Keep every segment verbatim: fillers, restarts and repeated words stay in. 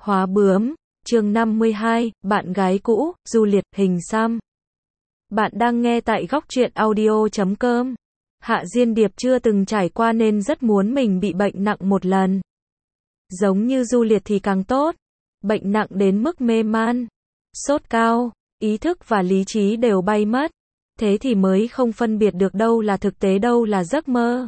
Hóa bướm, chương năm mươi hai, bạn gái cũ, Juliet, hình xăm. Bạn đang nghe tại góc truyện audio chấm com. Hạ Diên Điệp chưa từng trải qua nên rất muốn mình bị bệnh nặng một lần. Giống như Juliet thì càng tốt. Bệnh nặng đến mức mê man, sốt cao, ý thức và lý trí đều bay mất. Thế thì mới không phân biệt được đâu là thực tế, đâu là giấc mơ.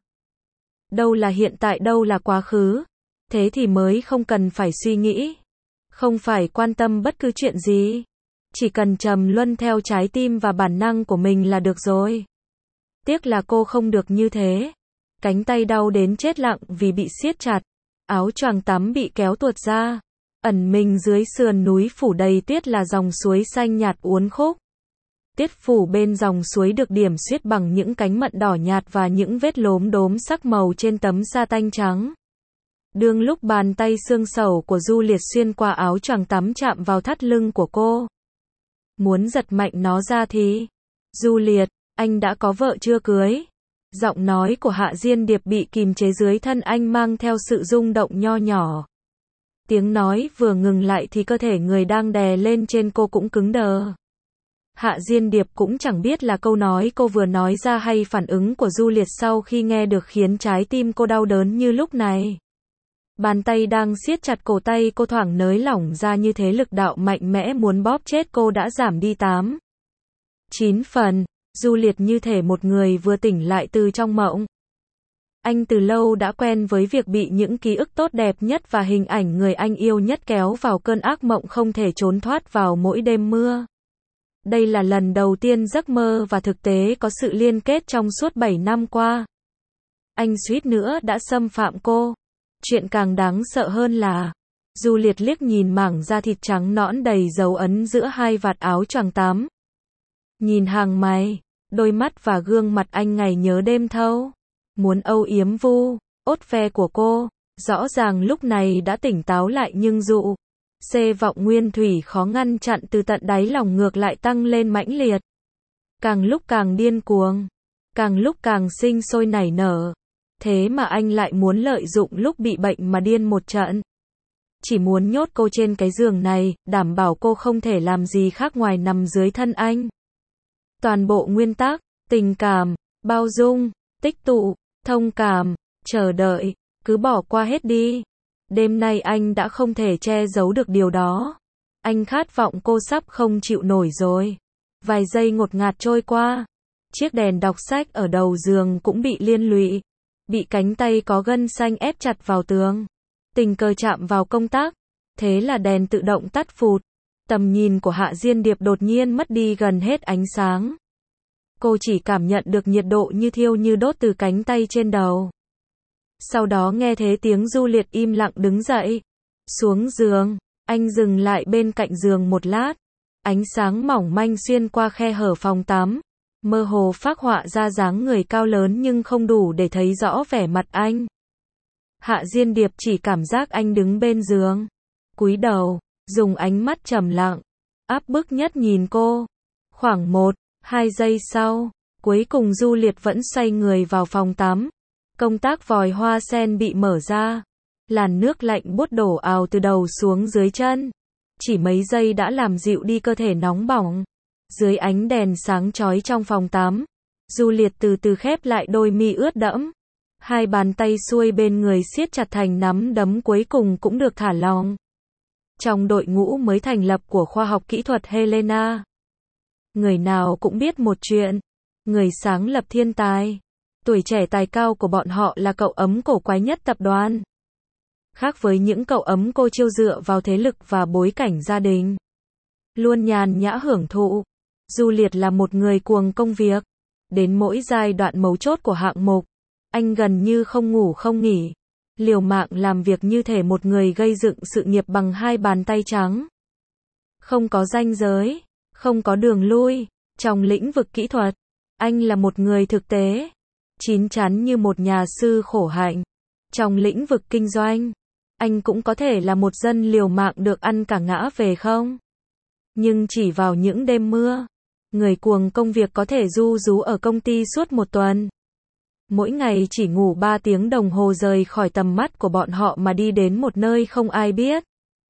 Đâu là hiện tại, đâu là quá khứ. Thế thì mới không cần phải suy nghĩ. Không phải quan tâm bất cứ chuyện gì. Chỉ cần trầm luân theo trái tim và bản năng của mình là được rồi. Tiếc là cô không được như thế. Cánh tay đau đến chết lặng vì bị siết chặt. Áo choàng tắm bị kéo tuột ra. Ẩn mình dưới sườn núi phủ đầy tuyết là dòng suối xanh nhạt uốn khúc. Tuyết phủ bên dòng suối được điểm xuyết bằng những cánh mận đỏ nhạt và những vết lốm đốm sắc màu trên tấm sa tanh trắng. Đương lúc bàn tay xương sầu của Juliet xuyên qua áo choàng tắm chạm vào thắt lưng của cô. Muốn giật mạnh nó ra thì... Juliet, anh đã có vợ chưa cưới? Giọng nói của Hạ Diên Điệp bị kìm chế dưới thân anh mang theo sự rung động nho nhỏ. Tiếng nói vừa ngừng lại thì cơ thể người đang đè lên trên cô cũng cứng đờ. Hạ Diên Điệp cũng chẳng biết là câu nói cô vừa nói ra hay phản ứng của Juliet sau khi nghe được khiến trái tim cô đau đớn như lúc này. Bàn tay đang siết chặt cổ tay cô thoảng nới lỏng ra, như thế lực đạo mạnh mẽ muốn bóp chết cô đã giảm đi tám, chín phần. Juliet như thể một người vừa tỉnh lại từ trong mộng. Anh từ lâu đã quen với việc bị những ký ức tốt đẹp nhất và hình ảnh người anh yêu nhất kéo vào cơn ác mộng không thể trốn thoát vào mỗi đêm mưa. Đây là lần đầu tiên giấc mơ và thực tế có sự liên kết trong suốt bảy năm qua. Anh suýt nữa đã xâm phạm cô. Chuyện càng đáng sợ hơn là, Juliet liếc nhìn mảng da thịt trắng nõn đầy dấu ấn giữa hai vạt áo choàng tắm. Nhìn hàng mày, đôi mắt và gương mặt anh ngày nhớ đêm thâu. Muốn âu yếm vu, ốt ve của cô. Rõ ràng lúc này đã tỉnh táo lại nhưng dụ xê vọng nguyên thủy khó ngăn chặn từ tận đáy lòng ngược lại tăng lên mãnh liệt. Càng lúc càng điên cuồng, càng lúc càng sinh sôi nảy nở. Thế mà anh lại muốn lợi dụng lúc bị bệnh mà điên một trận. Chỉ muốn nhốt cô trên cái giường này, đảm bảo cô không thể làm gì khác ngoài nằm dưới thân anh. Toàn bộ nguyên tắc, tình cảm, bao dung, tích tụ, thông cảm, chờ đợi, cứ bỏ qua hết đi. Đêm nay anh đã không thể che giấu được điều đó. Anh khát vọng cô sắp không chịu nổi rồi. Vài giây ngột ngạt trôi qua. Chiếc đèn đọc sách ở đầu giường cũng bị liên lụy. Bị cánh tay có gân xanh ép chặt vào tường. Tình cờ chạm vào công tắc. Thế là đèn tự động tắt phụt. Tầm nhìn của Hạ Diên Điệp đột nhiên mất đi gần hết ánh sáng. Cô chỉ cảm nhận được nhiệt độ như thiêu như đốt từ cánh tay trên đầu. Sau đó nghe thấy tiếng Juliet im lặng đứng dậy. Xuống giường, anh dừng lại bên cạnh giường một lát. Ánh sáng mỏng manh xuyên qua khe hở phòng tắm. Mơ hồ phác họa ra dáng người cao lớn nhưng không đủ để thấy rõ vẻ mặt anh. Hạ Diên Điệp chỉ cảm giác anh đứng bên giường. Cúi đầu, dùng ánh mắt trầm lặng, áp bức nhất nhìn cô. Khoảng một, hai giây sau, cuối cùng Juliet vẫn xoay người vào phòng tắm. Công tắc vòi hoa sen bị mở ra. Làn nước lạnh buốt đổ ào từ đầu xuống dưới chân. Chỉ mấy giây đã làm dịu đi cơ thể nóng bỏng. Dưới ánh đèn sáng chói trong phòng tắm, Juliet từ từ khép lại đôi mi ướt đẫm. Hai bàn tay xuôi bên người siết chặt thành nắm đấm cuối cùng cũng được thả lỏng. Trong đội ngũ mới thành lập của khoa học kỹ thuật Helena, người nào cũng biết một chuyện. Người sáng lập thiên tài, tuổi trẻ tài cao của bọn họ là cậu ấm cổ quái nhất tập đoàn. Khác với những cậu ấm cô chiêu dựa vào thế lực và bối cảnh gia đình, luôn nhàn nhã hưởng thụ, Juliet là một người cuồng công việc. Đến mỗi giai đoạn mấu chốt của hạng mục, anh gần như không ngủ không nghỉ, liều mạng làm việc như thể một người gây dựng sự nghiệp bằng hai bàn tay trắng. Không có ranh giới, không có đường lui. Trong lĩnh vực kỹ thuật, anh là một người thực tế, chín chắn như một nhà sư khổ hạnh. Trong lĩnh vực kinh doanh, anh cũng có thể là một dân liều mạng được ăn cả ngã về không. Nhưng chỉ vào những đêm mưa, người cuồng công việc có thể ru rú ở công ty suốt một tuần. Mỗi ngày chỉ ngủ ba tiếng đồng hồ rời khỏi tầm mắt của bọn họ mà đi đến một nơi không ai biết.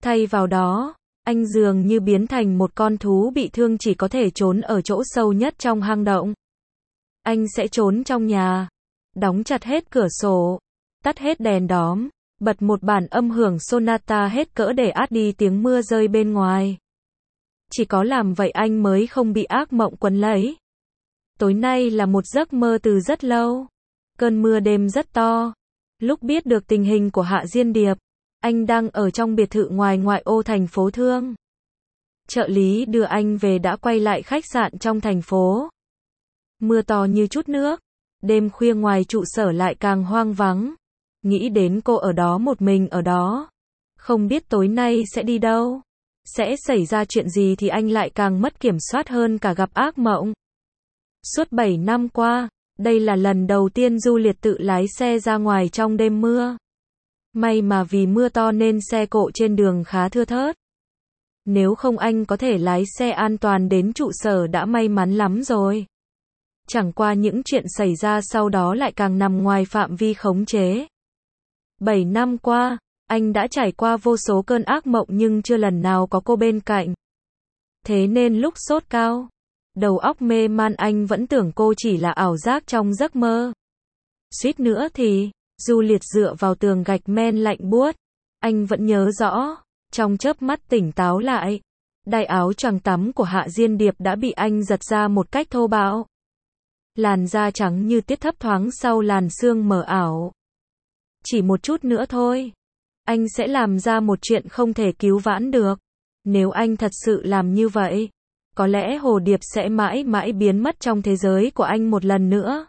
Thay vào đó, anh dường như biến thành một con thú bị thương chỉ có thể trốn ở chỗ sâu nhất trong hang động. Anh sẽ trốn trong nhà, đóng chặt hết cửa sổ, tắt hết đèn đóm, bật một bản âm hưởng sonata hết cỡ để át đi tiếng mưa rơi bên ngoài. Chỉ có làm vậy anh mới không bị ác mộng quấn lấy. Tối nay là một giấc mơ từ rất lâu. Cơn mưa đêm rất to. Lúc biết được tình hình của Hạ Diên Điệp, anh đang ở trong biệt thự ngoài ngoại ô thành phố Thương. Trợ lý đưa anh về đã quay lại khách sạn trong thành phố. Mưa to như chút nước. Đêm khuya ngoài trụ sở lại càng hoang vắng. Nghĩ đến cô ở đó một mình ở đó. Không biết tối nay sẽ đi đâu. Sẽ xảy ra chuyện gì thì anh lại càng mất kiểm soát hơn cả gặp ác mộng. Suốt bảy năm qua, đây là lần đầu tiên Du Liệt tự lái xe ra ngoài trong đêm mưa. May mà vì mưa to nên xe cộ trên đường khá thưa thớt. Nếu không anh có thể lái xe an toàn đến trụ sở đã may mắn lắm rồi. Chẳng qua những chuyện xảy ra sau đó lại càng nằm ngoài phạm vi khống chế. Bảy năm qua, anh đã trải qua vô số cơn ác mộng nhưng chưa lần nào có cô bên cạnh. Thế nên lúc sốt cao, đầu óc mê man anh vẫn tưởng cô chỉ là ảo giác trong giấc mơ. Suýt nữa thì, Du Liệt dựa vào tường gạch men lạnh buốt. Anh vẫn nhớ rõ, trong chớp mắt tỉnh táo lại. Đai áo choàng tắm của Hạ Diên Điệp đã bị anh giật ra một cách thô bạo. Làn da trắng như tiết thấp thoáng sau làn sương mờ ảo. Chỉ một chút nữa thôi. Anh sẽ làm ra một chuyện không thể cứu vãn được. Nếu anh thật sự làm như vậy, có lẽ Hồ Điệp sẽ mãi mãi biến mất trong thế giới của anh một lần nữa.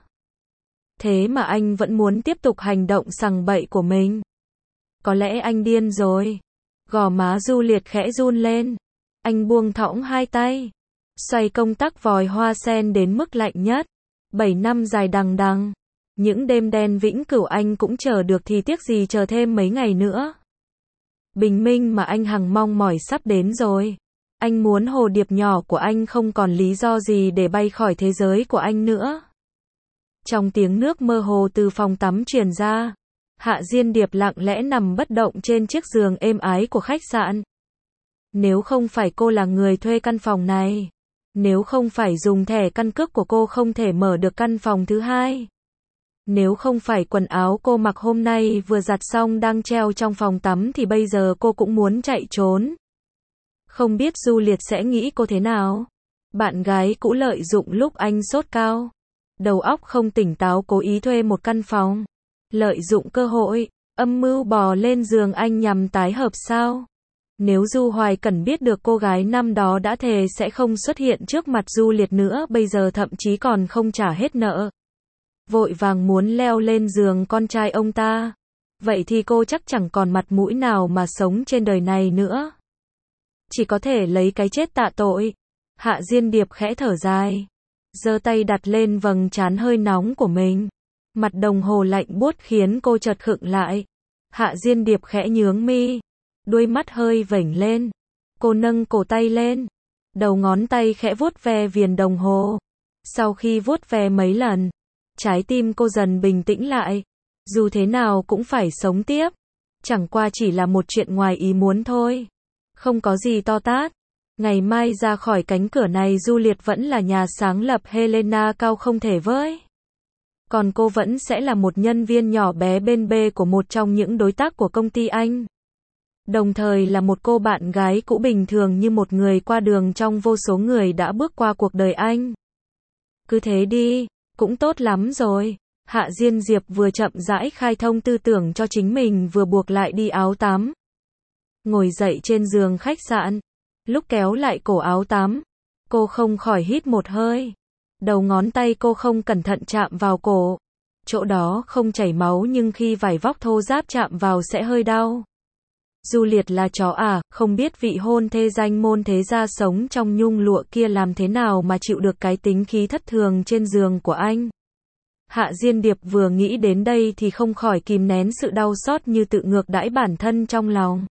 Thế mà anh vẫn muốn tiếp tục hành động sằng bậy của mình. Có lẽ anh điên rồi. Gò má Du Liệt khẽ run lên. Anh buông thõng hai tay. Xoay công tắc vòi hoa sen đến mức lạnh nhất. Bảy năm dài đằng đằng. Những đêm đen vĩnh cửu anh cũng chờ được thì tiếc gì chờ thêm mấy ngày nữa. Bình minh mà anh hằng mong mỏi sắp đến rồi. Anh muốn Hồ Điệp nhỏ của anh không còn lý do gì để bay khỏi thế giới của anh nữa. Trong tiếng nước mơ hồ từ phòng tắm truyền ra, Hạ Diên Điệp lặng lẽ nằm bất động trên chiếc giường êm ái của khách sạn. Nếu không phải cô là người thuê căn phòng này, nếu không phải dùng thẻ căn cước của cô không thể mở được căn phòng thứ hai, nếu không phải quần áo cô mặc hôm nay vừa giặt xong đang treo trong phòng tắm thì bây giờ cô cũng muốn chạy trốn. Không biết Du Liệt sẽ nghĩ cô thế nào? Bạn gái cũ lợi dụng lúc anh sốt cao, đầu óc không tỉnh táo cố ý thuê một căn phòng. Lợi dụng cơ hội, âm mưu bò lên giường anh nhằm tái hợp sao? Nếu Du Hoài Cẩn biết được cô gái năm đó đã thề sẽ không xuất hiện trước mặt Du Liệt nữa, bây giờ thậm chí còn không trả hết nợ, vội vàng muốn leo lên giường con trai ông ta, vậy thì cô chắc chẳng còn mặt mũi nào mà sống trên đời này nữa. Chỉ có thể lấy cái chết tạ tội. Hạ Diên Điệp khẽ thở dài, giơ tay đặt lên vầng trán hơi nóng của mình. Mặt đồng hồ lạnh buốt khiến cô chợt khựng lại. Hạ Diên Điệp khẽ nhướng mi, đuôi mắt hơi vểnh lên. Cô nâng cổ tay lên, đầu ngón tay khẽ vuốt ve viền đồng hồ. Sau khi vuốt ve mấy lần, trái tim cô dần bình tĩnh lại. Dù thế nào cũng phải sống tiếp. Chẳng qua chỉ là một chuyện ngoài ý muốn thôi. Không có gì to tát. Ngày mai ra khỏi cánh cửa này Du Liệt vẫn là nhà sáng lập Helena cao không thể với. Còn cô vẫn sẽ là một nhân viên nhỏ bé bên bê của một trong những đối tác của công ty anh. Đồng thời là một cô bạn gái cũ bình thường như một người qua đường trong vô số người đã bước qua cuộc đời anh. Cứ thế đi, cũng tốt lắm rồi. Hạ Diên Diệp vừa chậm rãi khai thông tư tưởng cho chính mình vừa buộc lại đi áo tắm. Ngồi dậy trên giường khách sạn, lúc kéo lại cổ áo tắm, cô không khỏi hít một hơi. Đầu ngón tay cô không cẩn thận chạm vào cổ. Chỗ đó không chảy máu nhưng khi vải vóc thô ráp chạm vào sẽ hơi đau. Du Liệt là chó à, không biết vị hôn thê danh môn thế gia sống trong nhung lụa kia làm thế nào mà chịu được cái tính khí thất thường trên giường của anh. Hạ Diên Điệp vừa nghĩ đến đây thì không khỏi kìm nén sự đau xót như tự ngược đãi bản thân trong lòng.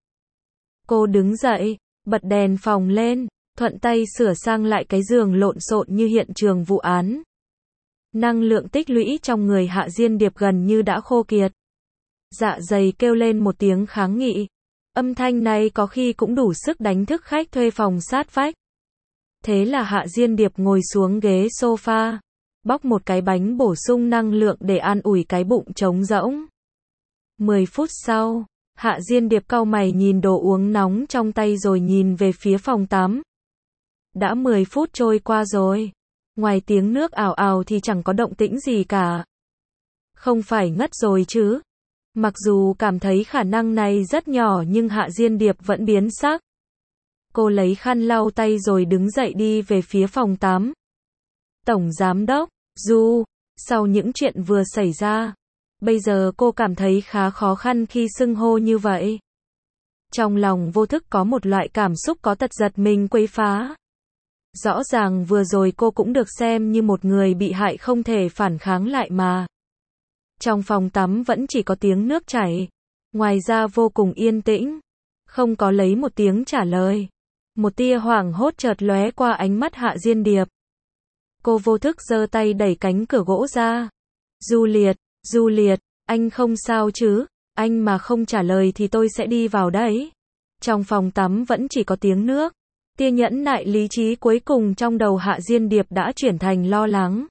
Cô đứng dậy, bật đèn phòng lên, thuận tay sửa sang lại cái giường lộn xộn như hiện trường vụ án. Năng lượng tích lũy trong người Hạ Diên Điệp gần như đã khô kiệt. Dạ dày kêu lên một tiếng kháng nghị. Âm thanh này có khi cũng đủ sức đánh thức khách thuê phòng sát vách. Thế là Hạ Diên Điệp ngồi xuống ghế sofa, bóc một cái bánh bổ sung năng lượng để an ủi cái bụng trống rỗng. Mười phút sau, Hạ Diên Điệp cau mày nhìn đồ uống nóng trong tay rồi nhìn về phía phòng tắm. Đã mười phút trôi qua rồi. Ngoài tiếng nước ào ào thì chẳng có động tĩnh gì cả. Không phải ngất rồi chứ? Mặc dù cảm thấy khả năng này rất nhỏ nhưng Hạ Diên Điệp vẫn biến sắc. Cô lấy khăn lau tay rồi đứng dậy đi về phía phòng tắm. Tổng Giám đốc, Du, sau những chuyện vừa xảy ra, bây giờ cô cảm thấy khá khó khăn khi xưng hô như vậy. Trong lòng vô thức có một loại cảm xúc có tật giật mình quấy phá. Rõ ràng vừa rồi cô cũng được xem như một người bị hại không thể phản kháng lại mà. Trong phòng tắm vẫn chỉ có tiếng nước chảy. Ngoài ra vô cùng yên tĩnh. Không có lấy một tiếng trả lời. Một tia hoảng hốt chợt lóe qua ánh mắt Hạ Diên Điệp. Cô vô thức giơ tay đẩy cánh cửa gỗ ra. Du Liệt, Du Liệt, anh không sao chứ? Anh mà không trả lời thì tôi sẽ đi vào đấy. Trong phòng tắm vẫn chỉ có tiếng nước. Tia nhẫn nại lý trí cuối cùng trong đầu Hạ Diên Điệp đã chuyển thành lo lắng.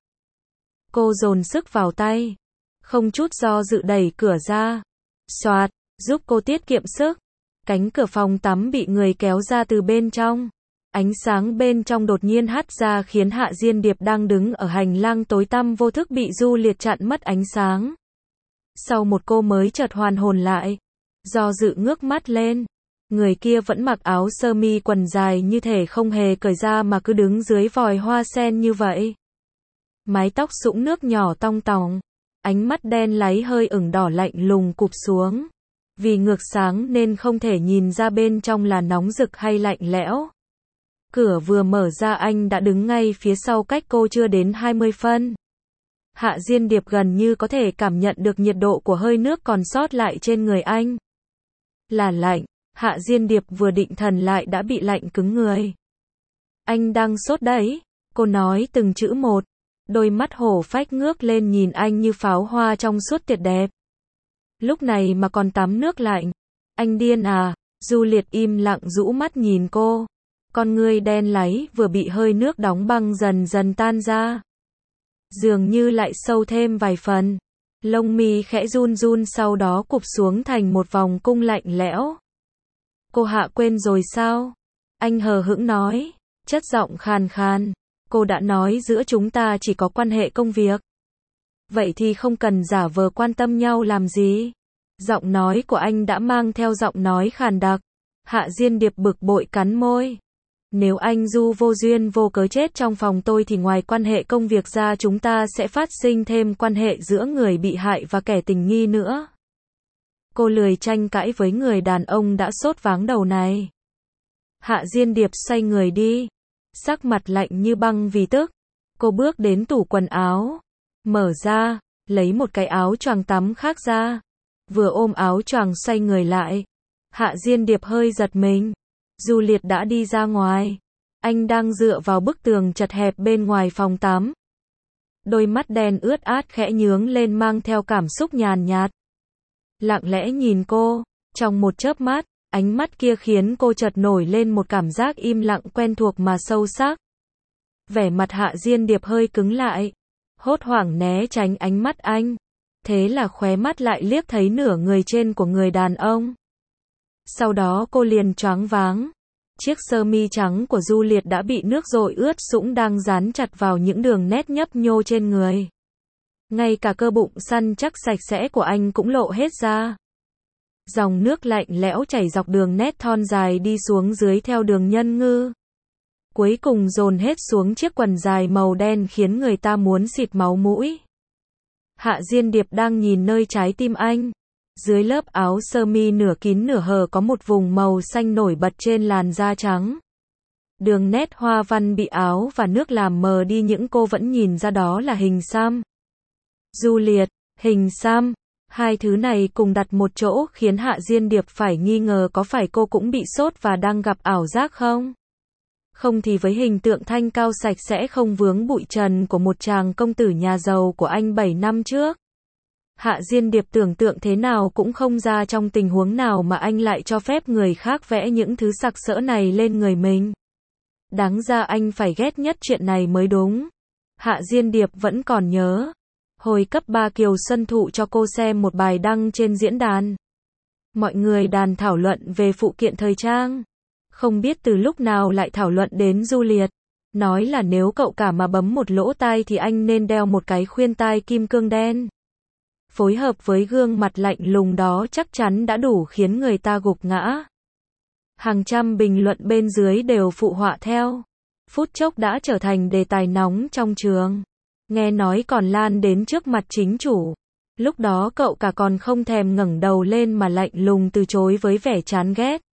Cô dồn sức vào tay. Không chút do dự đẩy cửa ra. Xoạt, giúp cô tiết kiệm sức. Cánh cửa phòng tắm bị người kéo ra từ bên trong. Ánh sáng bên trong đột nhiên hắt ra khiến Hạ Diên Điệp đang đứng ở hành lang tối tăm vô thức bị Du Liệt chặn mất ánh sáng. Sau một cô mới chợt hoàn hồn lại. Do dự ngước mắt lên. Người kia vẫn mặc áo sơ mi quần dài như thể không hề cởi ra mà cứ đứng dưới vòi hoa sen như vậy. Mái tóc sũng nước nhỏ tong tòng. Ánh mắt đen láy hơi ửng đỏ lạnh lùng cụp xuống. Vì ngược sáng nên không thể nhìn ra bên trong là nóng rực hay lạnh lẽo. Cửa vừa mở ra anh đã đứng ngay phía sau cách cô chưa đến hai mươi phân. Hạ Diên Điệp gần như có thể cảm nhận được nhiệt độ của hơi nước còn sót lại trên người anh. Là lạnh. Hạ Diên Điệp vừa định thần lại đã bị lạnh cứng người. Anh đang sốt đấy. Cô nói từng chữ một. Đôi mắt hổ phách ngước lên nhìn anh như pháo hoa trong suốt tuyệt đẹp. Lúc này mà còn tắm nước lạnh. Anh điên à? Du Liệt im lặng rũ mắt nhìn cô. Con ngươi đen láy vừa bị hơi nước đóng băng dần dần tan ra. Dường như lại sâu thêm vài phần. Lông mi khẽ run run sau đó cụp xuống thành một vòng cung lạnh lẽo. Cô Hạ quên rồi sao? Anh hờ hững nói. Chất giọng khàn khàn. Cô đã nói giữa chúng ta chỉ có quan hệ công việc. Vậy thì không cần giả vờ quan tâm nhau làm gì? Giọng nói của anh đã mang theo giọng nói khàn đặc. Hạ Diên Điệp bực bội cắn môi. Nếu anh Du vô duyên vô cớ chết trong phòng tôi thì ngoài quan hệ công việc ra chúng ta sẽ phát sinh thêm quan hệ giữa người bị hại và kẻ tình nghi nữa. Cô lười tranh cãi với người đàn ông đã sốt váng đầu này. Hạ Diên Điệp xoay người đi. Sắc mặt lạnh như băng vì tức. Cô bước đến tủ quần áo. Mở ra, lấy một cái áo choàng tắm khác ra. Vừa ôm áo choàng xoay người lại. Hạ Diên Điệp hơi giật mình. Du Liệt đã đi ra ngoài. Anh đang dựa vào bức tường chật hẹp bên ngoài phòng tắm. Đôi mắt đen ướt át khẽ nhướng lên mang theo cảm xúc nhàn nhạt. Lặng lẽ nhìn cô. Trong một chớp mắt, ánh mắt kia khiến cô chợt nổi lên một cảm giác im lặng quen thuộc mà sâu sắc. Vẻ mặt Hạ Diên Điệp hơi cứng lại. Hốt hoảng né tránh ánh mắt anh. Thế là khóe mắt lại liếc thấy nửa người trên của người đàn ông. Sau đó cô liền choáng váng. Chiếc sơ mi trắng của Du Liệt đã bị nước dội ướt sũng đang dán chặt vào những đường nét nhấp nhô trên người. Ngay cả cơ bụng săn chắc sạch sẽ của anh cũng lộ hết ra. Dòng nước lạnh lẽo chảy dọc đường nét thon dài đi xuống dưới theo đường nhân ngư. Cuối cùng dồn hết xuống chiếc quần dài màu đen khiến người ta muốn xịt máu mũi. Hạ Diên Điệp đang nhìn nơi trái tim anh. Dưới lớp áo sơ mi nửa kín nửa hở có một vùng màu xanh nổi bật trên làn da trắng. Đường nét hoa văn bị áo và nước làm mờ đi những cô vẫn nhìn ra đó là hình xăm. Du Liệt, hình xăm. Hai thứ này cùng đặt một chỗ khiến Hạ Diên Điệp phải nghi ngờ có phải cô cũng bị sốt và đang gặp ảo giác không? Không thì với hình tượng thanh cao sạch sẽ không vướng bụi trần của một chàng công tử nhà giàu của anh bảy năm trước. Hạ Diên Điệp tưởng tượng thế nào cũng không ra trong tình huống nào mà anh lại cho phép người khác vẽ những thứ sặc sỡ này lên người mình. Đáng ra anh phải ghét nhất chuyện này mới đúng. Hạ Diên Điệp vẫn còn nhớ. Hồi cấp ba Kiều Xuân Thụ cho cô xem một bài đăng trên diễn đàn. Mọi người đàn thảo luận về phụ kiện thời trang. Không biết từ lúc nào lại thảo luận đến Du Liệt. Nói là nếu cậu cả mà bấm một lỗ tai thì anh nên đeo một cái khuyên tai kim cương đen. Phối hợp với gương mặt lạnh lùng đó chắc chắn đã đủ khiến người ta gục ngã. Hàng trăm bình luận bên dưới đều phụ họa theo. Phút chốc đã trở thành đề tài nóng trong trường. Nghe nói còn lan đến trước mặt chính chủ. Lúc đó cậu cả còn không thèm ngẩng đầu lên mà lạnh lùng từ chối với vẻ chán ghét.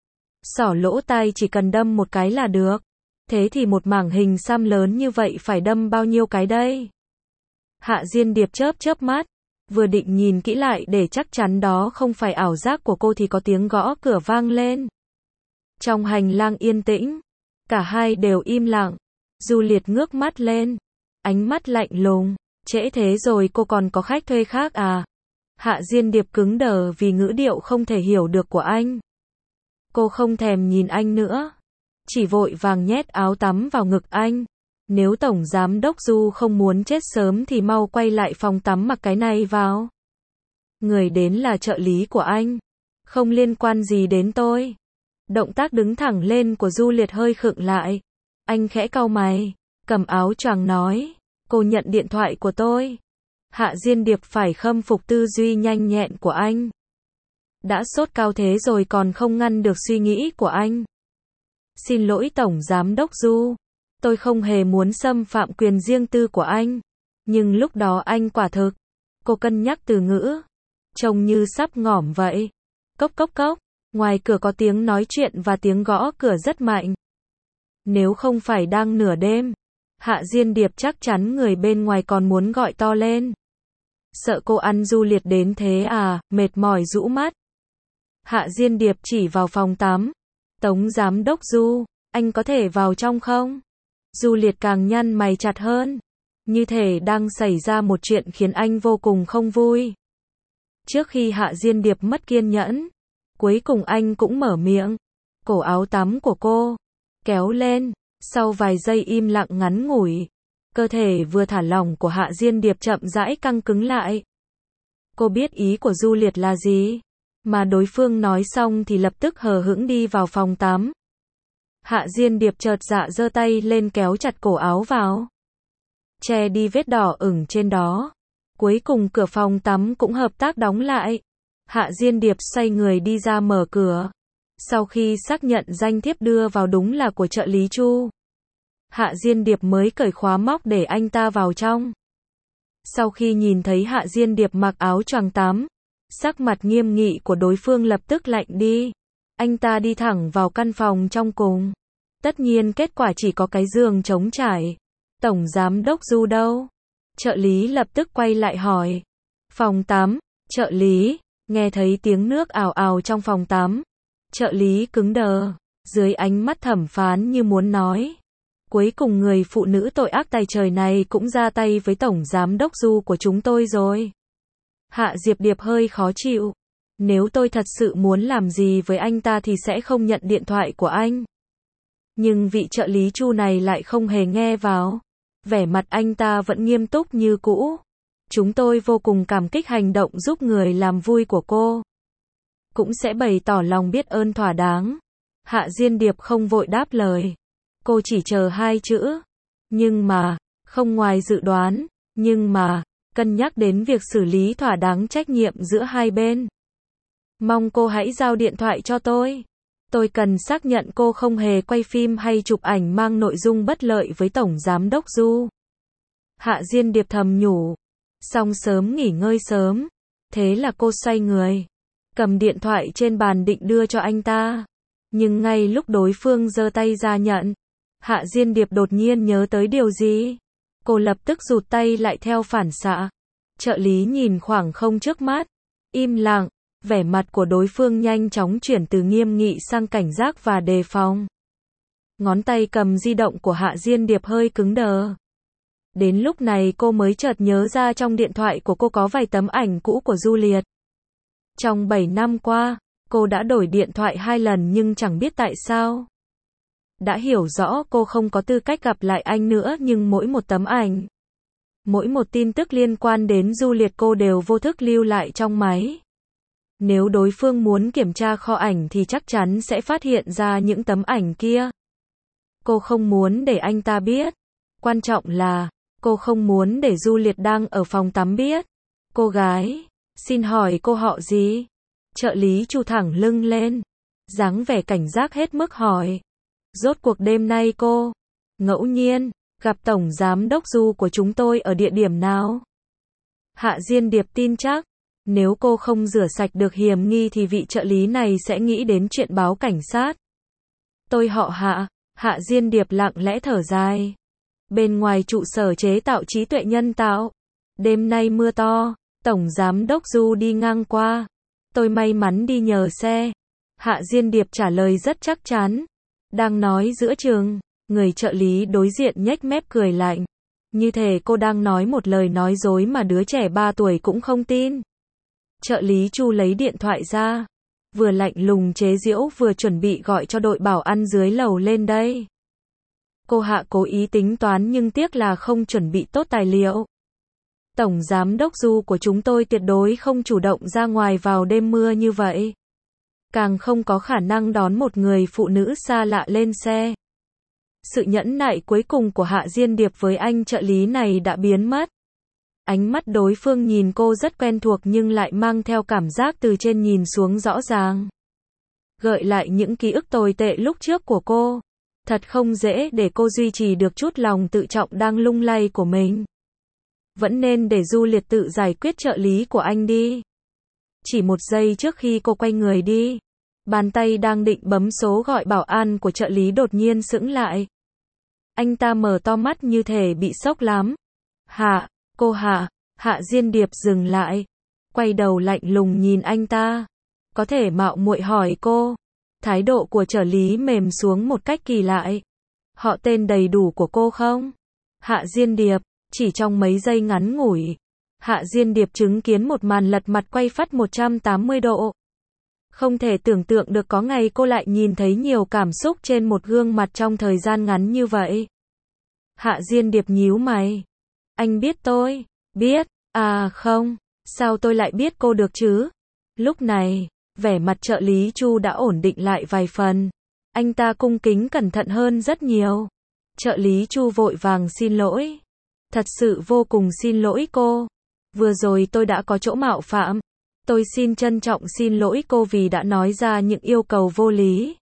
Xỏ lỗ tai chỉ cần đâm một cái là được. Thế thì một mảng hình xăm lớn như vậy phải đâm bao nhiêu cái đây? Hạ Diên Điệp chớp chớp mắt. Vừa định nhìn kỹ lại để chắc chắn đó không phải ảo giác của cô thì có tiếng gõ cửa vang lên. Trong hành lang yên tĩnh, cả hai đều im lặng. Du Liệt ngước mắt lên, ánh mắt lạnh lùng. Trễ thế rồi cô còn có khách thuê khác à? Hạ Diên Điệp cứng đờ vì ngữ điệu không thể hiểu được của anh. Cô không thèm nhìn anh nữa, chỉ vội vàng nhét áo tắm vào ngực anh. Nếu Tổng Giám Đốc Du không muốn chết sớm thì mau quay lại phòng tắm mặc cái này vào. Người đến là trợ lý của anh, không liên quan gì đến tôi. Động tác đứng thẳng lên của Du Liệt hơi khựng lại. Anh khẽ cau mày, cầm áo choàng nói, cô nhận điện thoại của tôi. Hạ Diên Điệp phải khâm phục tư duy nhanh nhẹn của anh. Đã sốt cao thế rồi còn không ngăn được suy nghĩ của anh. Xin lỗi Tổng Giám Đốc Du. Tôi không hề muốn xâm phạm quyền riêng tư của anh. Nhưng lúc đó anh quả thực. Cô cân nhắc từ ngữ. Trông như sắp ngỏm vậy. Cốc cốc cốc. Ngoài cửa có tiếng nói chuyện và tiếng gõ cửa rất mạnh. Nếu không phải đang nửa đêm, Hạ Diên Điệp chắc chắn người bên ngoài còn muốn gọi to lên. Sợ cô ăn Du Liệt đến thế à, mệt mỏi rũ mắt. Hạ Diên Điệp chỉ vào phòng tắm. Tống Giám Đốc Du, anh có thể vào trong không? Du Liệt càng nhăn mày chặt hơn. Như thể đang xảy ra một chuyện khiến anh vô cùng không vui. Trước khi Hạ Diên Điệp mất kiên nhẫn, cuối cùng anh cũng mở miệng. Cổ áo tắm của cô kéo lên. Sau vài giây im lặng ngắn ngủi, cơ thể vừa thả lỏng của Hạ Diên Điệp chậm rãi căng cứng lại. Cô biết ý của Du Liệt là gì, mà đối phương nói xong thì lập tức hờ hững đi vào phòng tắm. Hạ Diên Điệp chợt dạ giơ tay lên kéo chặt cổ áo vào, che đi vết đỏ ửng trên đó. Cuối cùng cửa phòng tắm cũng hợp tác đóng lại. Hạ Diên Điệp xoay người đi ra mở cửa. Sau khi xác nhận danh thiếp đưa vào đúng là của trợ lý Chu, Hạ Diên Điệp mới cởi khóa móc để anh ta vào trong. Sau khi nhìn thấy Hạ Diên Điệp mặc áo choàng tắm, sắc mặt nghiêm nghị của đối phương lập tức lạnh đi. Anh ta đi thẳng vào căn phòng trong cùng. Tất nhiên kết quả chỉ có cái giường trống trải. Tổng Giám Đốc Du đâu? Trợ lý lập tức quay lại hỏi. Phòng tắm, trợ lý, nghe thấy tiếng nước ào ào trong phòng tắm. Trợ lý cứng đờ, dưới ánh mắt thẩm phán như muốn nói. Cuối cùng người phụ nữ tội ác tày trời này cũng ra tay với Tổng Giám Đốc Du của chúng tôi rồi. Hạ Diệp Điệp hơi khó chịu. Nếu tôi thật sự muốn làm gì với anh ta thì sẽ không nhận điện thoại của anh. Nhưng vị trợ lý Chu này lại không hề nghe vào. Vẻ mặt anh ta vẫn nghiêm túc như cũ. Chúng tôi vô cùng cảm kích hành động giúp người làm vui của cô. Cũng sẽ bày tỏ lòng biết ơn thỏa đáng. Hạ Diên Điệp không vội đáp lời. Cô chỉ chờ hai chữ. Nhưng mà, không ngoài dự đoán, nhưng mà, cân nhắc đến việc xử lý thỏa đáng trách nhiệm giữa hai bên. Mong cô hãy giao điện thoại cho tôi. Tôi cần xác nhận cô không hề quay phim hay chụp ảnh mang nội dung bất lợi với Tổng Giám Đốc Du. Hạ Diên Điệp thầm nhủ. Xong sớm nghỉ ngơi sớm. Thế là cô xoay người, cầm điện thoại trên bàn định đưa cho anh ta. Nhưng ngay lúc đối phương giơ tay ra nhận, Hạ Diên Điệp đột nhiên nhớ tới điều gì. Cô lập tức rụt tay lại theo phản xạ. Trợ lý nhìn khoảng không trước mắt, im lặng. Vẻ mặt của đối phương nhanh chóng chuyển từ nghiêm nghị sang cảnh giác và đề phòng. Ngón tay cầm di động của Hạ Diên Điệp hơi cứng đờ. Đến lúc này cô mới chợt nhớ ra trong điện thoại của cô có vài tấm ảnh cũ của Du Liệt. Trong bảy năm qua, cô đã đổi điện thoại hai lần nhưng chẳng biết tại sao. Đã hiểu rõ cô không có tư cách gặp lại anh nữa nhưng mỗi một tấm ảnh, mỗi một tin tức liên quan đến Du Liệt cô đều vô thức lưu lại trong máy. Nếu đối phương muốn kiểm tra kho ảnh thì chắc chắn sẽ phát hiện ra những tấm ảnh kia. Cô không muốn để anh ta biết. Quan trọng là, cô không muốn để Du Liệt đang ở phòng tắm biết. Cô gái, xin hỏi cô họ gì? Trợ lý Chu thẳng lưng lên, dáng vẻ cảnh giác hết mức hỏi. Rốt cuộc đêm nay cô ngẫu nhiên gặp tổng giám đốc Du của chúng tôi ở địa điểm nào? Hạ Diên Điệp tin chắc, nếu cô không rửa sạch được hiểm nghi thì vị trợ lý này sẽ nghĩ đến chuyện báo cảnh sát. Tôi họ Hạ. Hạ Diên Điệp lặng lẽ thở dài. Bên ngoài trụ sở chế tạo trí tuệ nhân tạo, đêm nay mưa to, tổng giám đốc Du đi ngang qua. Tôi may mắn đi nhờ xe. Hạ Diên Điệp trả lời rất chắc chắn. Đang nói giữa chừng, người trợ lý đối diện nhếch mép cười lạnh. Như thể cô đang nói một lời nói dối mà đứa trẻ ba tuổi cũng không tin. Trợ lý Chu lấy điện thoại ra, vừa lạnh lùng chế giễu vừa chuẩn bị gọi cho đội bảo an dưới lầu lên đây. Cô Hạ cố ý tính toán nhưng tiếc là không chuẩn bị tốt tài liệu. Tổng giám đốc Du của chúng tôi tuyệt đối không chủ động ra ngoài vào đêm mưa như vậy. Càng không có khả năng đón một người phụ nữ xa lạ lên xe. Sự nhẫn nại cuối cùng của Hạ Diên Điệp với anh trợ lý này đã biến mất. Ánh mắt đối phương nhìn cô rất quen thuộc nhưng lại mang theo cảm giác từ trên nhìn xuống rõ ràng. Gợi lại những ký ức tồi tệ lúc trước của cô. Thật không dễ để cô duy trì được chút lòng tự trọng đang lung lay của mình. Vẫn nên để Du Liệt tự giải quyết trợ lý của anh đi. Chỉ một giây trước khi cô quay người đi, bàn tay đang định bấm số gọi bảo an của trợ lý đột nhiên sững lại. Anh ta mở to mắt như thể bị sốc lắm. Hạ, cô Hạ. Hạ Diên Điệp dừng lại, quay đầu lạnh lùng nhìn anh ta. Có thể mạo muội hỏi cô. Thái độ của trợ lý mềm xuống một cách kỳ lạ. Họ tên đầy đủ của cô không? Hạ Diên Điệp. Chỉ trong mấy giây ngắn ngủi, Hạ Diên Điệp chứng kiến một màn lật mặt quay phắt một trăm tám mươi độ. Không thể tưởng tượng được có ngày cô lại nhìn thấy nhiều cảm xúc trên một gương mặt trong thời gian ngắn như vậy. Hạ Diên Điệp nhíu mày. Anh biết tôi? Biết. À không, sao tôi lại biết cô được chứ? Lúc này, vẻ mặt trợ lý Chu đã ổn định lại vài phần. Anh ta cung kính cẩn thận hơn rất nhiều. Trợ lý Chu vội vàng xin lỗi. Thật sự vô cùng xin lỗi cô. Vừa rồi tôi đã có chỗ mạo phạm. Tôi xin trân trọng xin lỗi cô vì đã nói ra những yêu cầu vô lý.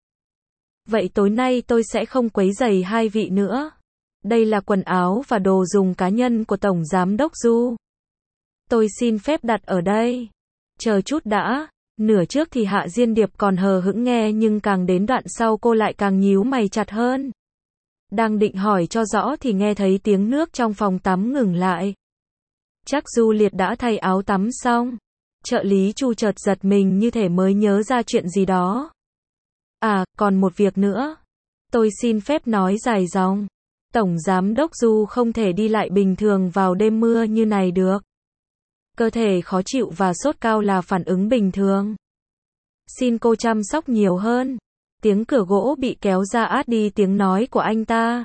Vậy tối nay tôi sẽ không quấy rầy hai vị nữa. Đây là quần áo và đồ dùng cá nhân của Tổng Giám đốc Du. Tôi xin phép đặt ở đây. Chờ chút đã. Nửa trước thì Hạ Diên Điệp còn hờ hững nghe nhưng càng đến đoạn sau cô lại càng nhíu mày chặt hơn. Đang định hỏi cho rõ thì nghe thấy tiếng nước trong phòng tắm ngừng lại. Chắc Du Liệt đã thay áo tắm xong. Trợ lý Chu chợt giật mình như thể mới nhớ ra chuyện gì đó. À, còn một việc nữa. Tôi xin phép nói dài dòng. Tổng Giám đốc Du không thể đi lại bình thường vào đêm mưa như này được. Cơ thể khó chịu và sốt cao là phản ứng bình thường. Xin cô chăm sóc nhiều hơn. Tiếng cửa gỗ bị kéo ra át đi tiếng nói của anh ta.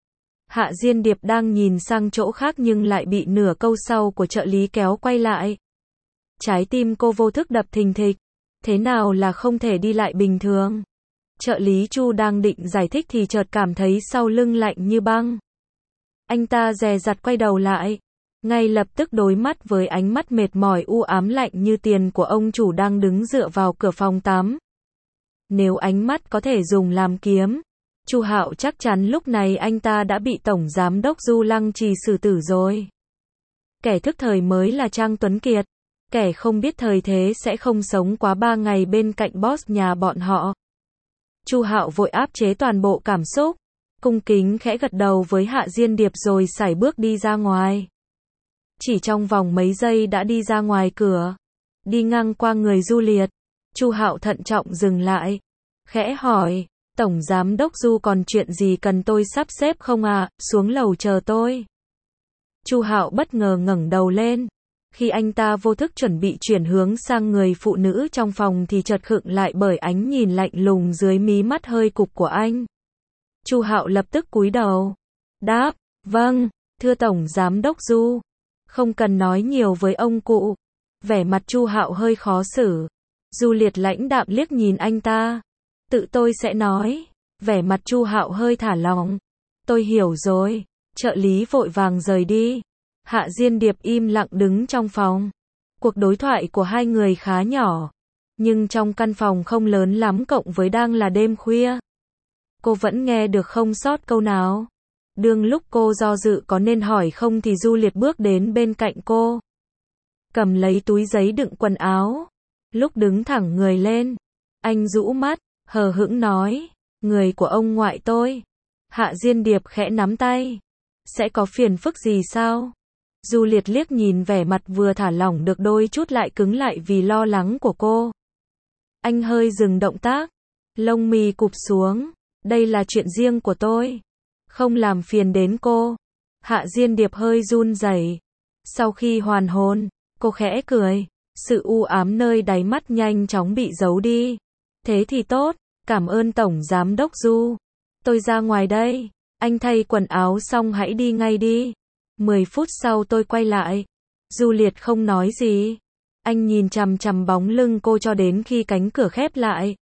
Hạ Diên Điệp đang nhìn sang chỗ khác nhưng lại bị nửa câu sau của trợ lý kéo quay lại. Trái tim cô vô thức đập thình thịch. Thế nào là không thể đi lại bình thường? Trợ lý Chu đang định giải thích thì chợt cảm thấy sau lưng lạnh như băng. Anh ta dè dặt quay đầu lại. Ngay lập tức đối mắt với ánh mắt mệt mỏi u ám lạnh như tiền của ông chủ đang đứng dựa vào cửa phòng tắm. Nếu ánh mắt có thể dùng làm kiếm, Chu Hạo chắc chắn lúc này anh ta đã bị Tổng Giám đốc Du lăng trì xử tử rồi. Kẻ thức thời mới là Trang Tuấn Kiệt. Kẻ không biết thời thế sẽ không sống quá ba ngày bên cạnh boss nhà bọn họ. Chu Hạo vội áp chế toàn bộ cảm xúc, cung kính khẽ gật đầu với Hạ Diên Điệp rồi sải bước đi ra ngoài. Chỉ trong vòng mấy giây đã đi ra ngoài cửa, đi ngang qua người Du Liệt. Chu Hạo thận trọng dừng lại, khẽ hỏi, Tổng Giám đốc Du còn chuyện gì cần tôi sắp xếp không ạ? À? Xuống lầu chờ tôi. Chu Hạo bất ngờ ngẩng đầu lên. Khi anh ta vô thức chuẩn bị chuyển hướng sang người phụ nữ trong phòng thì chợt khựng lại bởi ánh nhìn lạnh lùng dưới mí mắt hơi cụp của anh. Chu Hạo lập tức cúi đầu. Đáp, vâng, thưa Tổng Giám đốc Du. Không cần nói nhiều với ông cụ. Vẻ mặt Chu Hạo hơi khó xử. Du Liệt lãnh đạm liếc nhìn anh ta. Tự tôi sẽ nói. Vẻ mặt Chu Hạo hơi thả lỏng. Tôi hiểu rồi. Trợ lý vội vàng rời đi. Hạ Diên Điệp im lặng đứng trong phòng. Cuộc đối thoại của hai người khá nhỏ. Nhưng trong căn phòng không lớn lắm cộng với đang là đêm khuya. Cô vẫn nghe được không sót câu nào. Đương lúc cô do dự có nên hỏi không thì Du Liệt bước đến bên cạnh cô. Cầm lấy túi giấy đựng quần áo. Lúc đứng thẳng người lên. Anh rũ mắt, hờ hững nói. Người của ông ngoại tôi. Hạ Diên Điệp khẽ nắm tay. Sẽ có phiền phức gì sao? Du Liệt liếc nhìn vẻ mặt vừa thả lỏng được đôi chút lại cứng lại vì lo lắng của cô. Anh hơi dừng động tác. Lông mì cụp xuống. Đây là chuyện riêng của tôi. Không làm phiền đến cô. Hạ Diên Điệp hơi run rẩy. Sau khi hoàn hồn, cô khẽ cười. Sự u ám nơi đáy mắt nhanh chóng bị giấu đi. Thế thì tốt. Cảm ơn Tổng Giám đốc Du. Tôi ra ngoài đây. Anh thay quần áo xong hãy đi ngay đi. Mười phút sau tôi quay lại. Du Liệt không nói gì. Anh nhìn chằm chằm bóng lưng cô cho đến khi cánh cửa khép lại.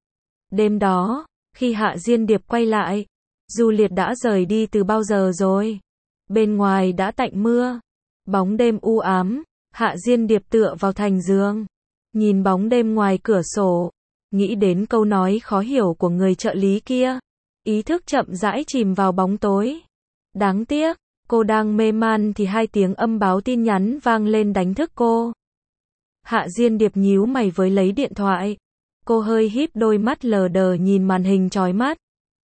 Đêm đó, khi Hạ Diên Điệp quay lại, Du Liệt đã rời đi từ bao giờ rồi. Bên ngoài đã tạnh mưa. Bóng đêm u ám. Hạ Diên Điệp tựa vào thành giường. Nhìn bóng đêm ngoài cửa sổ. Nghĩ đến câu nói khó hiểu của người trợ lý kia. Ý thức chậm rãi chìm vào bóng tối. Đáng tiếc, cô đang mê man thì hai tiếng âm báo tin nhắn vang lên đánh thức cô. Hạ Diên Điệp nhíu mày với lấy điện thoại. Cô hơi híp đôi mắt lờ đờ nhìn màn hình chói mắt.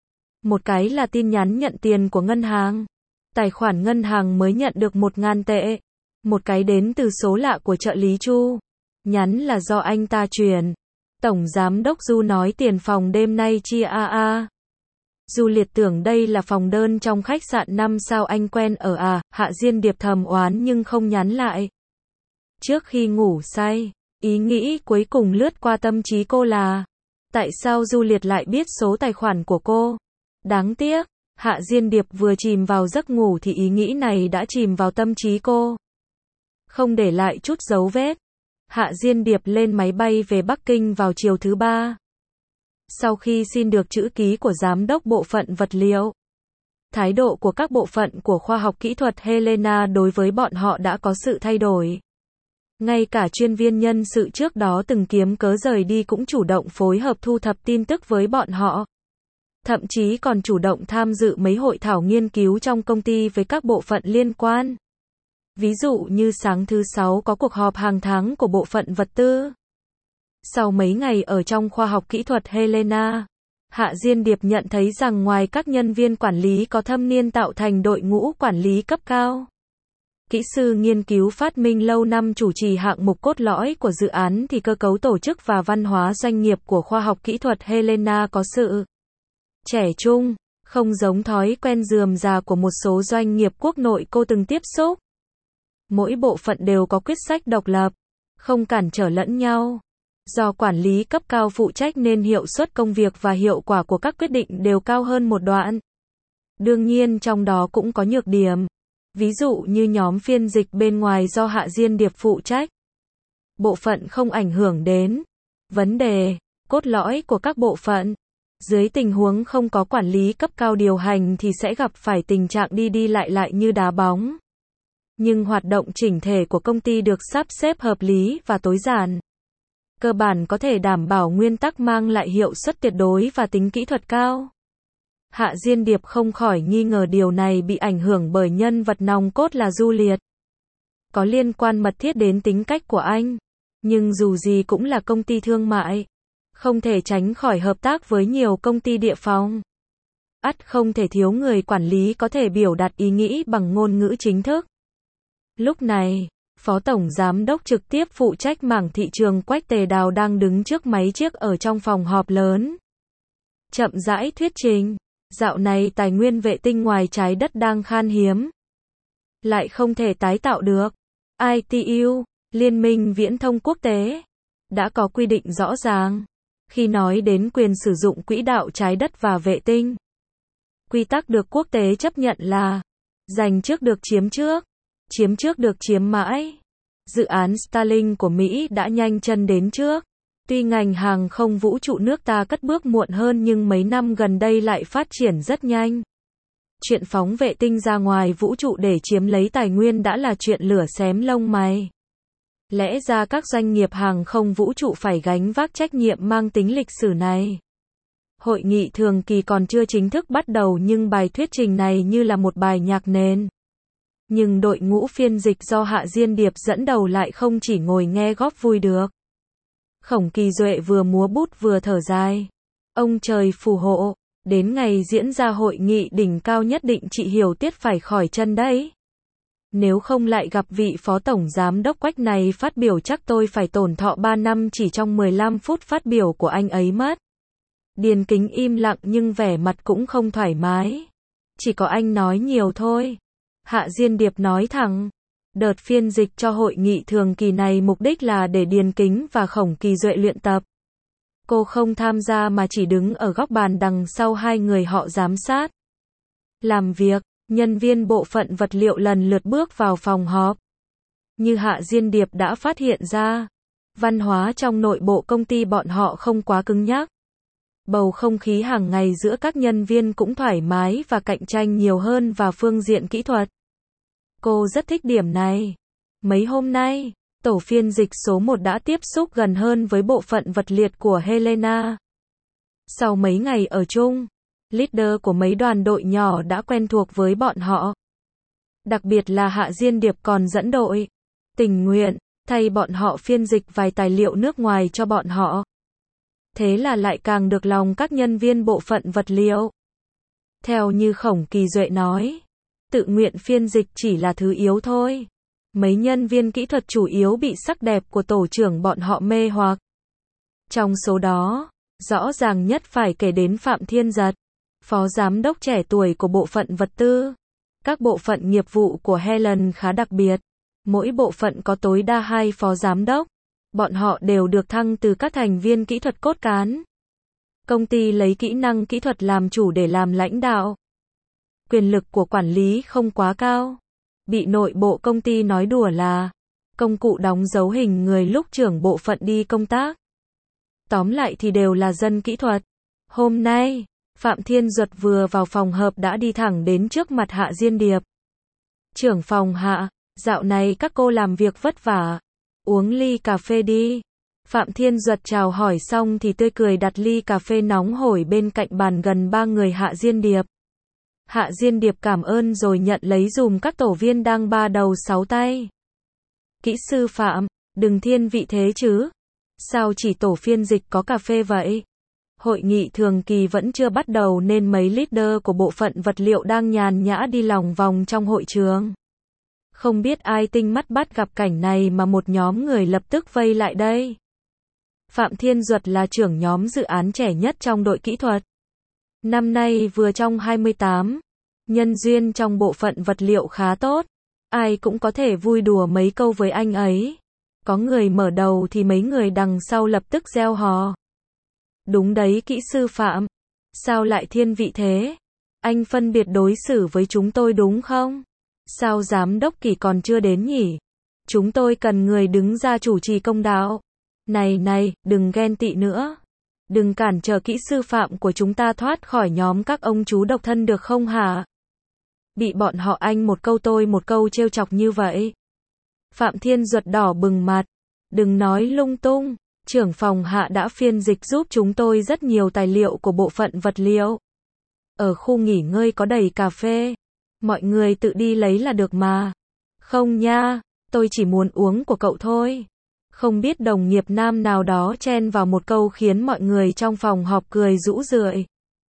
Một cái là tin nhắn nhận tiền của ngân hàng. Tài khoản ngân hàng mới nhận được một ngàn tệ. Một cái đến từ số lạ của trợ lý Chu. Nhắn là do anh ta truyền. Tổng Giám đốc Du nói tiền phòng đêm nay chia a a. Du Liệt tưởng đây là phòng đơn trong khách sạn năm sao anh quen ở à. Hạ Diên Điệp thầm oán nhưng không nhắn lại. Trước khi ngủ say, ý nghĩ cuối cùng lướt qua tâm trí cô là tại sao Du Liệt lại biết số tài khoản của cô? Đáng tiếc, Hạ Diên Điệp vừa chìm vào giấc ngủ thì ý nghĩ này đã chìm vào tâm trí cô. Không để lại chút dấu vết. Hạ Diên Điệp lên máy bay về Bắc Kinh vào chiều thứ ba. Sau khi xin được chữ ký của giám đốc bộ phận vật liệu, thái độ của các bộ phận của khoa học kỹ thuật Helena đối với bọn họ đã có sự thay đổi. Ngay cả chuyên viên nhân sự trước đó từng kiếm cớ rời đi cũng chủ động phối hợp thu thập tin tức với bọn họ. Thậm chí còn chủ động tham dự mấy hội thảo nghiên cứu trong công ty với các bộ phận liên quan. Ví dụ như sáng thứ sáu có cuộc họp hàng tháng của bộ phận vật tư. Sau mấy ngày ở trong khoa học kỹ thuật Helena, Hạ Diên Điệp nhận thấy rằng ngoài các nhân viên quản lý có thâm niên tạo thành đội ngũ quản lý cấp cao, kỹ sư nghiên cứu phát minh lâu năm chủ trì hạng mục cốt lõi của dự án thì cơ cấu tổ chức và văn hóa doanh nghiệp của khoa học kỹ thuật Helena có sự trẻ trung, không giống thói quen rườm rà của một số doanh nghiệp quốc nội cô từng tiếp xúc. Mỗi bộ phận đều có quyết sách độc lập, không cản trở lẫn nhau. Do quản lý cấp cao phụ trách nên hiệu suất công việc và hiệu quả của các quyết định đều cao hơn một đoạn. Đương nhiên trong đó cũng có nhược điểm. Ví dụ như nhóm phiên dịch bên ngoài do Hạ Diên Điệp phụ trách. Bộ phận không ảnh hưởng đến vấn đề cốt lõi của các bộ phận. Dưới tình huống không có quản lý cấp cao điều hành thì sẽ gặp phải tình trạng đi đi lại lại như đá bóng. Nhưng hoạt động chỉnh thể của công ty được sắp xếp hợp lý và tối giản. Cơ bản có thể đảm bảo nguyên tắc mang lại hiệu suất tuyệt đối và tính kỹ thuật cao. Hạ Diên Điệp không khỏi nghi ngờ điều này bị ảnh hưởng bởi nhân vật nòng cốt là Du Liệt. Có liên quan mật thiết đến tính cách của anh. Nhưng dù gì cũng là công ty thương mại. Không thể tránh khỏi hợp tác với nhiều công ty địa phòng. Ắt không thể thiếu người quản lý có thể biểu đạt ý nghĩ bằng ngôn ngữ chính thức. Lúc này, Phó Tổng Giám đốc trực tiếp phụ trách mảng thị trường Quách Tề Đào đang đứng trước máy chiếc ở trong phòng họp lớn. Chậm rãi thuyết trình, dạo này tài nguyên vệ tinh ngoài trái đất đang khan hiếm. lại không thể tái tạo được. i tê u, Liên minh Viễn thông Quốc tế, đã có quy định rõ ràng. Khi nói đến quyền sử dụng quỹ đạo trái đất và vệ tinh, quy tắc được quốc tế chấp nhận là giành trước được chiếm trước, chiếm trước được chiếm mãi. Dự án Starlink của Mỹ đã nhanh chân đến trước. Tuy ngành hàng không vũ trụ nước ta cất bước muộn hơn nhưng mấy năm gần đây lại phát triển rất nhanh. Chuyện phóng vệ tinh ra ngoài vũ trụ để chiếm lấy tài nguyên đã là chuyện lửa xém lông mày. Lẽ ra các doanh nghiệp hàng không vũ trụ phải gánh vác trách nhiệm mang tính lịch sử này. Hội nghị thường kỳ còn chưa chính thức bắt đầu nhưng bài thuyết trình này như là một bài nhạc nền. Nhưng đội ngũ phiên dịch do Hạ Diên Điệp dẫn đầu lại không chỉ ngồi nghe góp vui được. Khổng Kỳ Duệ vừa múa bút vừa thở dài. Ông trời phù hộ, đến ngày diễn ra hội nghị đỉnh cao nhất định chị Hiểu Tiết phải khỏi chân đấy. Nếu không lại gặp vị phó tổng giám đốc Quách này phát biểu chắc tôi phải tổn thọ ba năm chỉ trong mười lăm phút phát biểu của anh ấy mất. Điền Kính im lặng nhưng vẻ mặt cũng không thoải mái. Chỉ có anh nói nhiều thôi. Hạ Diên Điệp nói thẳng. Đợt phiên dịch cho hội nghị thường kỳ này mục đích là để Điền Kính và Khổng Kỳ Duệ luyện tập. Cô không tham gia mà chỉ đứng ở góc bàn đằng sau hai người họ giám sát. Làm việc, nhân viên bộ phận vật liệu lần lượt bước vào phòng họp. Như Hạ Diên Điệp đã phát hiện ra, văn hóa trong nội bộ công ty bọn họ không quá cứng nhắc. Bầu không khí hàng ngày giữa các nhân viên cũng thoải mái và cạnh tranh nhiều hơn vào phương diện kỹ thuật. Cô rất thích điểm này. Mấy hôm nay, tổ phiên dịch số một đã tiếp xúc gần hơn với bộ phận vật liệt của Helena. Sau mấy ngày ở chung, leader của mấy đoàn đội nhỏ đã quen thuộc với bọn họ. Đặc biệt là Hạ Diên Điệp còn dẫn đội tình nguyện thay bọn họ phiên dịch vài tài liệu nước ngoài cho bọn họ. Thế là lại càng được lòng các nhân viên bộ phận vật liệu. Theo như Khổng Kỳ Duệ nói, tự nguyện phiên dịch chỉ là thứ yếu thôi. Mấy nhân viên kỹ thuật chủ yếu bị sắc đẹp của tổ trưởng bọn họ mê hoặc. Trong số đó, rõ ràng nhất phải kể đến Phạm Thiên Giật, phó giám đốc trẻ tuổi của bộ phận vật tư. Các bộ phận nghiệp vụ của Helen khá đặc biệt. Mỗi bộ phận có tối đa hai phó giám đốc. Bọn họ đều được thăng từ các thành viên kỹ thuật cốt cán. Công ty lấy kỹ năng kỹ thuật làm chủ để làm lãnh đạo. Quyền lực của quản lý không quá cao. Bị nội bộ công ty nói đùa là công cụ đóng dấu hình người lúc trưởng bộ phận đi công tác. Tóm lại thì đều là dân kỹ thuật. Hôm nay, Phạm Thiên Duật vừa vào phòng họp đã đi thẳng đến trước mặt Hạ Diên Điệp. Trưởng phòng Hạ, dạo này các cô làm việc vất vả. Uống ly cà phê đi. Phạm Thiên Duật chào hỏi xong thì tươi cười đặt ly cà phê nóng hổi bên cạnh bàn gần ba người Hạ Diên Điệp. Hạ Diên Điệp cảm ơn rồi nhận lấy dùm các tổ viên đang ba đầu sáu tay. Kỹ sư Phạm, đừng thiên vị thế chứ. Sao chỉ tổ phiên dịch có cà phê vậy? Hội nghị thường kỳ vẫn chưa bắt đầu nên mấy leader của bộ phận vật liệu đang nhàn nhã đi lòng vòng trong hội trường. Không biết ai tinh mắt bắt gặp cảnh này mà một nhóm người lập tức vây lại đây. Phạm Thiên Duật là trưởng nhóm dự án trẻ nhất trong đội kỹ thuật. Năm nay vừa trong hai mươi tám, nhân duyên trong bộ phận vật liệu khá tốt. Ai cũng có thể vui đùa mấy câu với anh ấy. Có người mở đầu thì mấy người đằng sau lập tức reo hò. Đúng đấy kỹ sư Phạm. Sao lại thiên vị thế? Anh phân biệt đối xử với chúng tôi đúng không? Sao giám đốc Kỳ còn chưa đến nhỉ? Chúng tôi cần người đứng ra chủ trì công đạo. Này này, đừng ghen tị nữa. Đừng cản trở kỹ sư Phạm của chúng ta thoát khỏi nhóm các ông chú độc thân được không hả? Bị bọn họ anh một câu tôi một câu trêu chọc như vậy. Phạm Thiên Duật đỏ bừng mặt. Đừng nói lung tung. Trưởng phòng Hạ đã phiên dịch giúp chúng tôi rất nhiều tài liệu của bộ phận vật liệu. Ở khu nghỉ ngơi có đầy cà phê. Mọi người tự đi lấy là được mà. Không nha, tôi chỉ muốn uống của cậu thôi. Không biết đồng nghiệp nam nào đó chen vào một câu khiến mọi người trong phòng họp cười rũ rượi.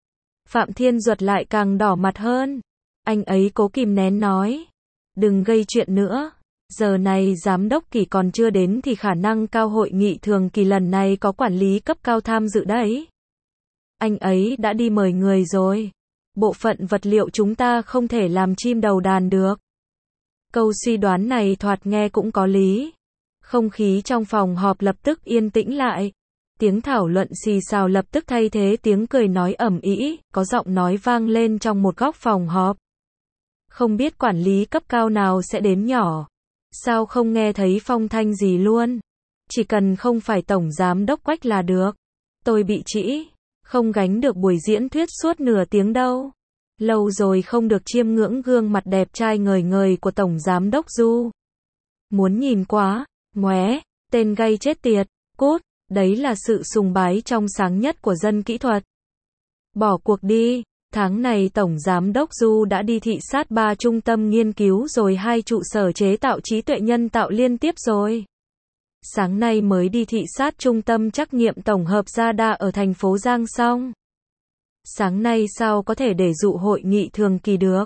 Phạm Thiên Duật lại càng đỏ mặt hơn. Anh ấy cố kìm nén nói. Đừng gây chuyện nữa. Giờ này giám đốc Kỳ còn chưa đến thì khả năng cao hội nghị thường kỳ lần này có quản lý cấp cao tham dự đấy. Anh ấy đã đi mời người rồi. Bộ phận vật liệu chúng ta không thể làm chim đầu đàn được. Câu suy đoán này thoạt nghe cũng có lý. Không khí trong phòng họp lập tức yên tĩnh lại. Tiếng thảo luận xì xào lập tức thay thế tiếng cười nói ầm ĩ, có giọng nói vang lên trong một góc phòng họp. Không biết quản lý cấp cao nào sẽ đến nhỏ. Sao không nghe thấy phong thanh gì luôn? Chỉ cần không phải tổng giám đốc Quách là được. Tôi bị trĩ, không gánh được buổi diễn thuyết suốt nửa tiếng đâu. Lâu rồi không được chiêm ngưỡng gương mặt đẹp trai ngời ngời của tổng giám đốc Du. Muốn nhìn quá, ngoé, tên gay chết tiệt, cút, đấy là sự sùng bái trong sáng nhất của dân kỹ thuật. Bỏ cuộc đi, tháng này tổng giám đốc Du đã đi thị sát ba trung tâm nghiên cứu rồi hai trụ sở chế tạo trí tuệ nhân tạo liên tiếp rồi. Sáng nay mới đi thị sát trung tâm trắc nghiệm tổng hợp Gia Đa ở thành phố Giang xong. Sáng nay sao có thể để dụ hội nghị thường kỳ được?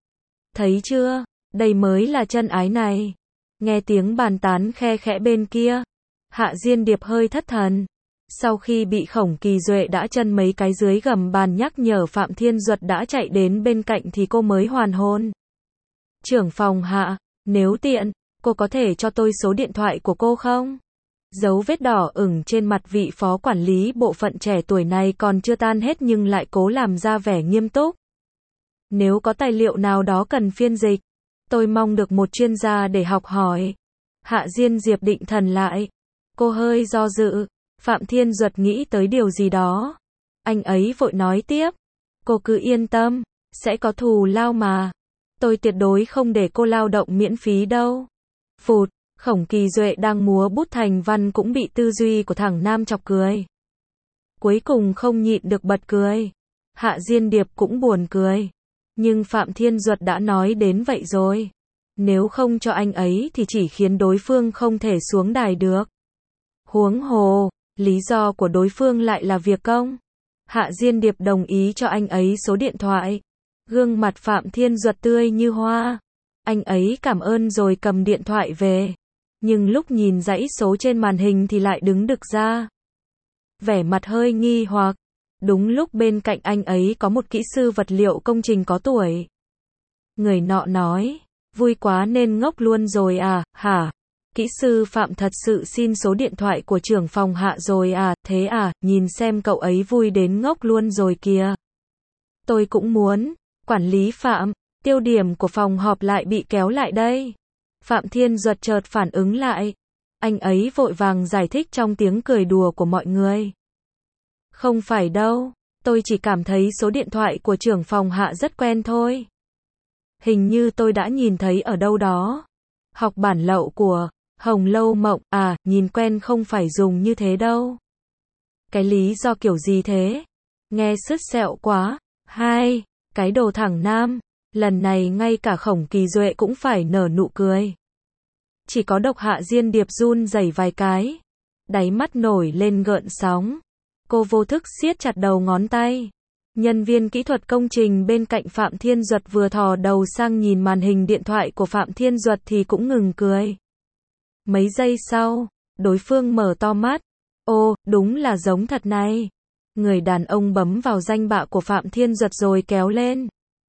Thấy chưa, đây mới là chân ái này. Nghe tiếng bàn tán khe khẽ bên kia, Hạ Diên Điệp hơi thất thần. Sau khi bị Khổng Kỳ Duệ đã chân mấy cái dưới gầm bàn nhắc nhở Phạm Thiên Duật đã chạy đến bên cạnh thì cô mới hoàn hồn. Trưởng phòng Hạ, nếu tiện, cô có thể cho tôi số điện thoại của cô không? Dấu vết đỏ ửng trên mặt vị phó quản lý bộ phận trẻ tuổi này còn chưa tan hết nhưng lại cố làm ra vẻ nghiêm túc. Nếu có tài liệu nào đó cần phiên dịch, tôi mong được một chuyên gia để học hỏi. Hạ Diên Diệp định thần lại. Cô hơi do dự. Phạm Thiên Duật nghĩ tới điều gì đó. Anh ấy vội nói tiếp. Cô cứ yên tâm, sẽ có thù lao mà. Tôi tuyệt đối không để cô lao động miễn phí đâu. Phụt, Khổng Kỳ Duệ đang múa bút thành văn cũng bị tư duy của thằng Nam chọc cười. Cuối cùng không nhịn được bật cười. Hạ Diên Điệp cũng buồn cười. Nhưng Phạm Thiên Duật đã nói đến vậy rồi. Nếu không cho anh ấy thì chỉ khiến đối phương không thể xuống đài được. Huống hồ, lý do của đối phương lại là việc công. Hạ Diên Điệp đồng ý cho anh ấy số điện thoại. Gương mặt Phạm Thiên Duật tươi như hoa. Anh ấy cảm ơn rồi cầm điện thoại về. Nhưng lúc nhìn dãy số trên màn hình thì lại đứng đực ra. Vẻ mặt hơi nghi hoặc. Đúng lúc bên cạnh anh ấy có một kỹ sư vật liệu công trình có tuổi. Người nọ nói, vui quá nên ngốc luôn rồi à, hả? Kỹ sư Phạm thật sự xin số điện thoại của trưởng phòng Hạ rồi à, thế à, nhìn xem cậu ấy vui đến ngốc luôn rồi kìa. Tôi cũng muốn, quản lý Phạm, tiêu điểm của phòng họp lại bị kéo lại đây. Phạm Thiên Duật chợt phản ứng lại. Anh ấy vội vàng giải thích trong tiếng cười đùa của mọi người. Không phải đâu, tôi chỉ cảm thấy số điện thoại của trưởng phòng Hạ rất quen thôi. Hình như tôi đã nhìn thấy ở đâu đó. Học bản lậu của Hồng Lâu Mộng, à, nhìn quen không phải dùng như thế đâu. Cái lý do kiểu gì thế? Nghe sứt sẹo quá. Hai, cái đồ thẳng Nam. Lần này ngay cả Khổng Kỳ Duệ cũng phải nở nụ cười. Chỉ có độc Hạ Diên Điệp run rẩy vài cái. Đáy mắt nổi lên gợn sóng. Cô vô thức siết chặt đầu ngón tay. Nhân viên kỹ thuật công trình bên cạnh Phạm Thiên Duật vừa thò đầu sang nhìn màn hình điện thoại của Phạm Thiên Duật thì cũng ngừng cười. Mấy giây sau, đối phương mở to mắt. Ô, đúng là giống thật này. Người đàn ông bấm vào danh bạ của Phạm Thiên Duật rồi kéo lên.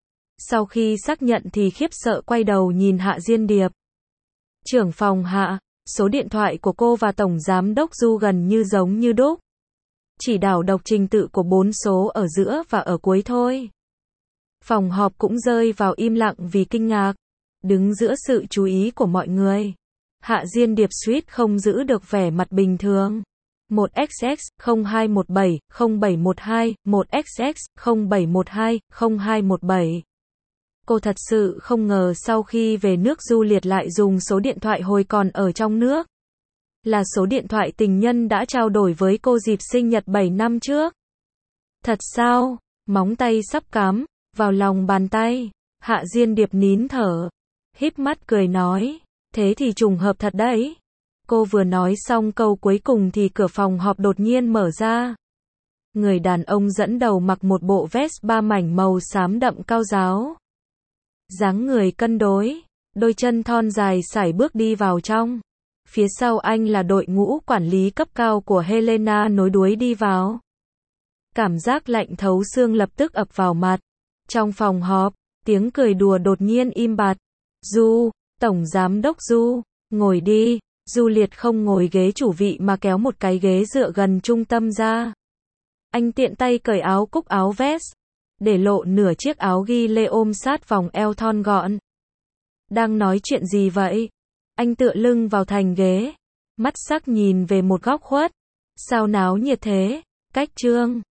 Sau khi xác nhận thì khiếp sợ quay đầu nhìn Hạ Diên Điệp. Trưởng phòng Hạ, số điện thoại của cô và Tổng Giám đốc Du gần như giống như đúc. Chỉ đảo đọc trình tự của bốn số ở giữa và ở cuối thôi. Phòng họp cũng rơi vào im lặng vì kinh ngạc. Đứng giữa sự chú ý của mọi người. Hạ Diên Điệp suýt không giữ được vẻ mặt bình thường. một x x không hai một bảy không bảy một hai, một x x không bảy một hai không hai một bảy. Cô thật sự không ngờ sau khi về nước Du Liệt lại dùng số điện thoại hồi còn ở trong nước. Là số điện thoại tình nhân đã trao đổi với cô dịp sinh nhật bảy năm trước. Thật sao? Móng tay sắp cắm vào lòng bàn tay. Hạ Diên Điệp nín thở. Híp mắt cười nói. Thế thì trùng hợp thật đấy. Cô vừa nói xong câu cuối cùng thì cửa phòng họp đột nhiên mở ra. Người đàn ông dẫn đầu mặc một bộ vest ba mảnh màu xám đậm cao ráo. Dáng người cân đối, đôi chân thon dài sải bước đi vào trong. Phía sau anh là đội ngũ quản lý cấp cao của Helena nối đuôi đi vào. Cảm giác lạnh thấu xương lập tức ập vào mặt. Trong phòng họp, tiếng cười đùa đột nhiên im bặt. Du, Tổng Giám đốc Du, ngồi đi. Du Liệt không ngồi ghế chủ vị mà kéo một cái ghế dựa gần trung tâm ra. Anh tiện tay cởi áo cúc áo vest, để lộ nửa chiếc áo ghi lê ôm sát vòng eo thon gọn. Đang nói chuyện gì vậy? Anh tựa lưng vào thành ghế, mắt sắc nhìn về một góc khuất. Sao náo nhiệt thế? Cách Trương